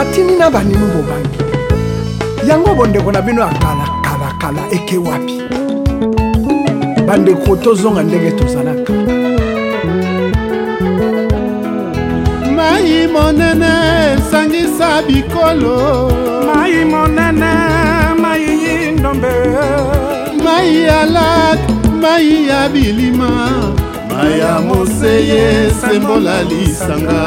batini na baninu bobangi yango bondeko na bino kala eke wapi bandeko tozonga ndenge tozalaka mai monene sangisa bikolo mai monene mai ndombe mai alak mai ya bilima mai ya moseye sembola lisanga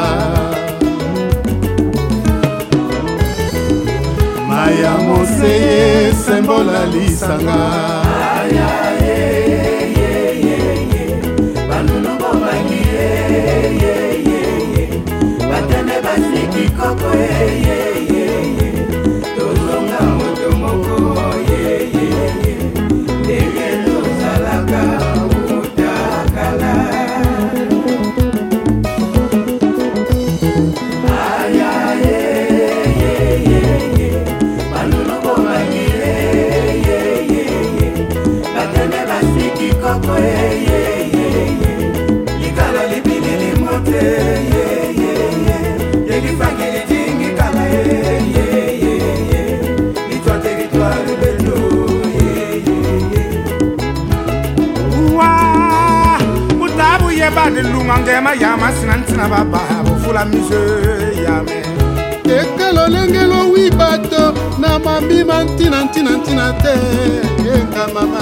mai ya moseye sembola lisanga banunu bobangi batene basiki koko tozonga moto moko ndenge tozalaka utakala banunu bobangi batene basiki koko likala libili limote yekifangili tingi kala litwa territoire beto wa mutabu yebade lunga ngema yama sinantina baba bufula mise yame ekelo lengelo wibato na mabima ntina te enga mama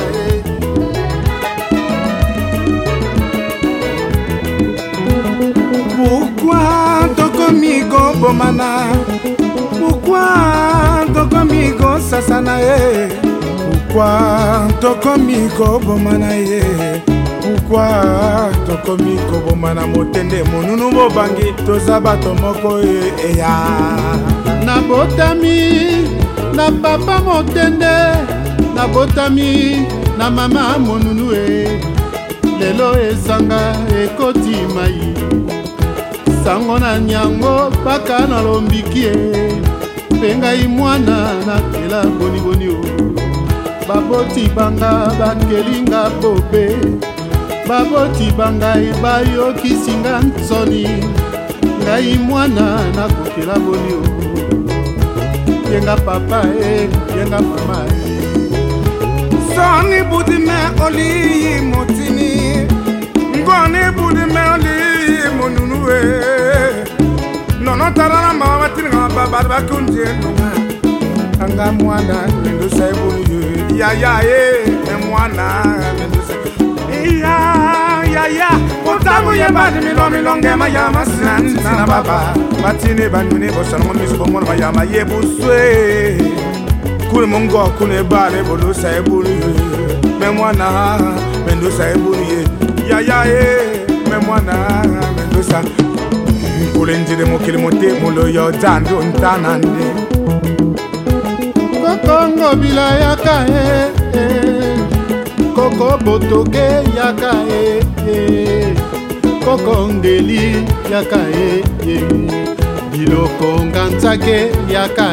Pourquoi tokomigo bomana Pourquoi tokomigo sasana Pourquoi tokomigo bomana Pourquoi tokomigo bomana motende monunu bobangi tozabato moko eya nabotami na papa motende nabotami na mama monunu lelo ezanga ekoti mai sango na nyango paka na lombiki mpe ngai mwana nakela boniboni o baboti banga bakelinga bobe baboti bangai bayokisinga nsoni ngai mwana nakokela boni o yenga papa yenga mama Soni budime oli motini Ngoni budime oli monunue Nono tarana mama matini nga baba bakunje nunga Anga mwana mendo saibuni ya mwana mendo saibuni ya Otamu yebadi milonge mayama sinantina baba Matini banyuni bosano misu bomono mayama yebuswe Kule mongo kule bare bolo saibuni me mwana mendo saibuni ya me mwana mendo sa kule njire mokili mote mulo yo jando ntanande kokongo bila yaka koko botoke yaka koko ngeli yaka biloko nganzake yaka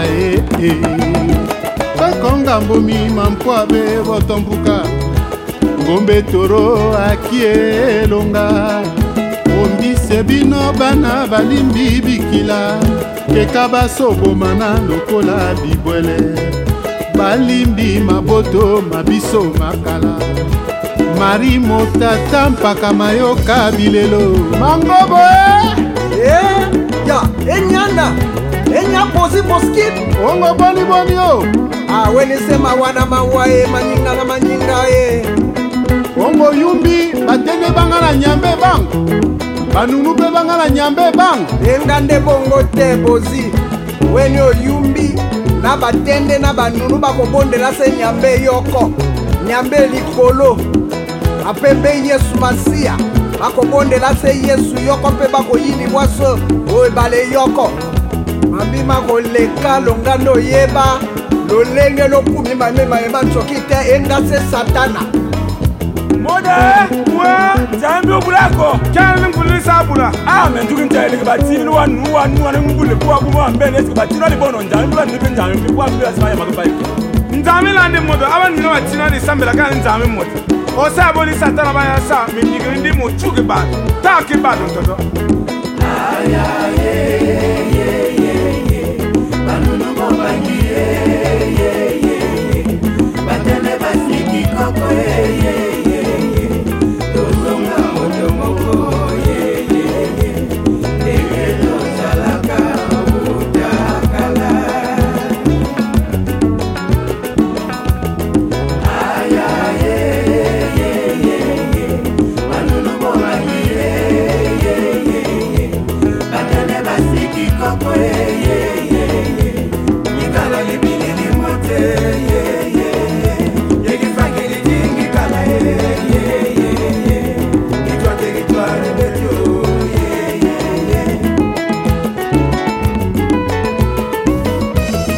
kokonga mbomi mampwabe botombuka ngombe toro akie longa ombise bino bana balimbi bikila keka basobomana lokola bibwele balimbi maboto mabiso makala mari motata mpaka mayoka bilelo mangobo ya enyanda enya posi moskit ongo boni o wenisema wana mawae manyinga na manyinga ongo yumbi batende banga na nyambe bango banunu pe banga na nyambe bango engande bongo te bozi weni oyumbi na batende na banunu bakobondela se nyambe yoko nyambe likolo apembe Yesu Masia bakobondela se Yesu yoko mpe bakoyini bwaso oyo bale yoko mabima koleka longando yeba lolenge lokumi mamema yeba tsoki te enga se satana Mode wa jambi obulako kana ngulu sabula men tukin tele ke batini wanu ngule kwa kuma mbele ke batini ali bono njambi ba nipe njambi kwa mbele asima ya makubai njambi lande modo abantu no batina ni sambela kana njambi modo osaboli satana ba ya sa mindigiri ndi mo chuke ba taki ba ntoto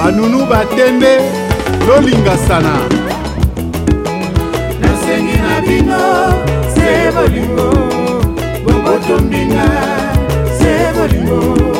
banunu batende lolingasana nasengi na bino se bolingo bongo tombinga se bolingo